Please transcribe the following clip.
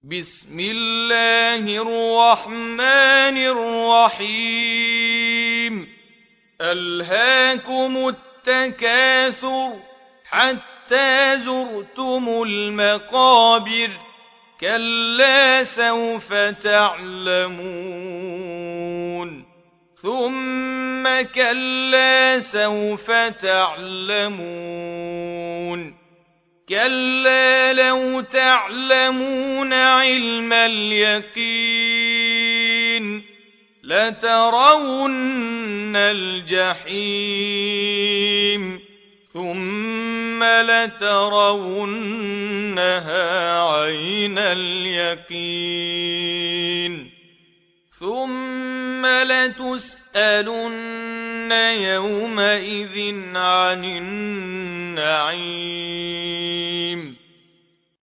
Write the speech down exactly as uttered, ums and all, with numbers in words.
بسم الله الرحمن الرحيم ألهاكم التكاثر حتى زرتم المقابر كلا سوف تعلمون ثم كلا سوف تعلمون كلا لو تعلمون علم اليقين لترون الجحيم ثم لترونها عين اليقين ثم لتسألن يومئذ عن النعيم